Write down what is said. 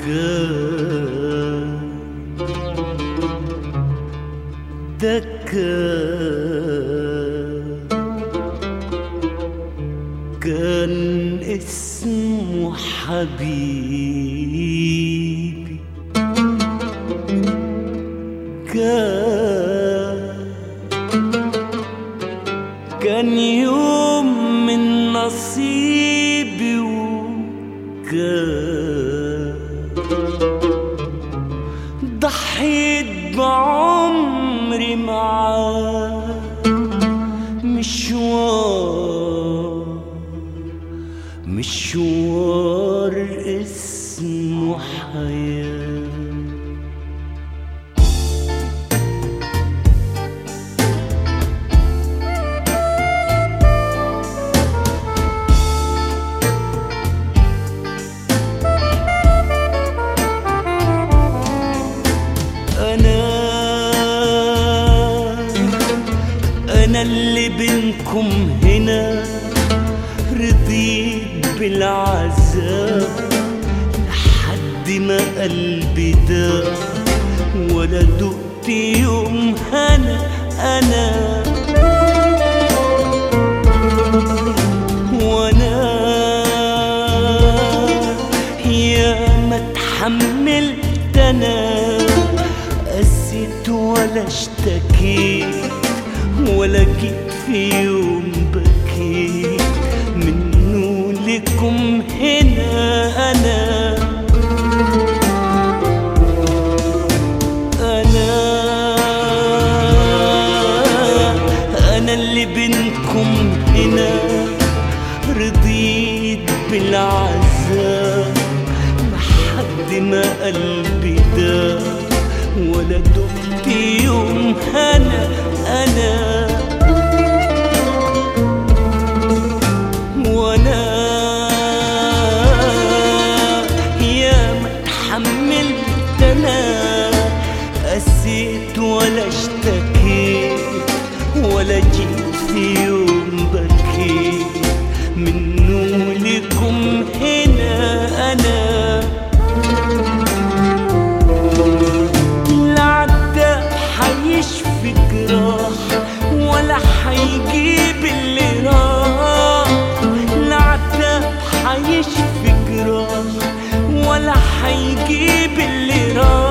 كان اسمه حبيبي، كان يوم من نصيبي، وكان ضحيت بعمري معاه، مشوار اسمه حياة. أنا اللي بينكم هنا رضيت بالعذاب لحد ما قلبي داق، ولا دقت يوم أنا وأنا يا ما اتحملت أنا، قسيت ولا اشتكيت، ولا جيت في يوم بكيت منه لكم هنا. أنا اللي بينكم هنا رضيت بالعذاب لحد ما قلبي داق، ولا دقت يوم أنا وأنا يا ما اتحملت أنا، قسيت ولا اشتكيت، ولا جيت في يوم بكيت منه لكم هنا. حيشفي جراح ولا حيجيب اللي راح، العتاب حيشفي جراح ولا حيجيب اللي راح.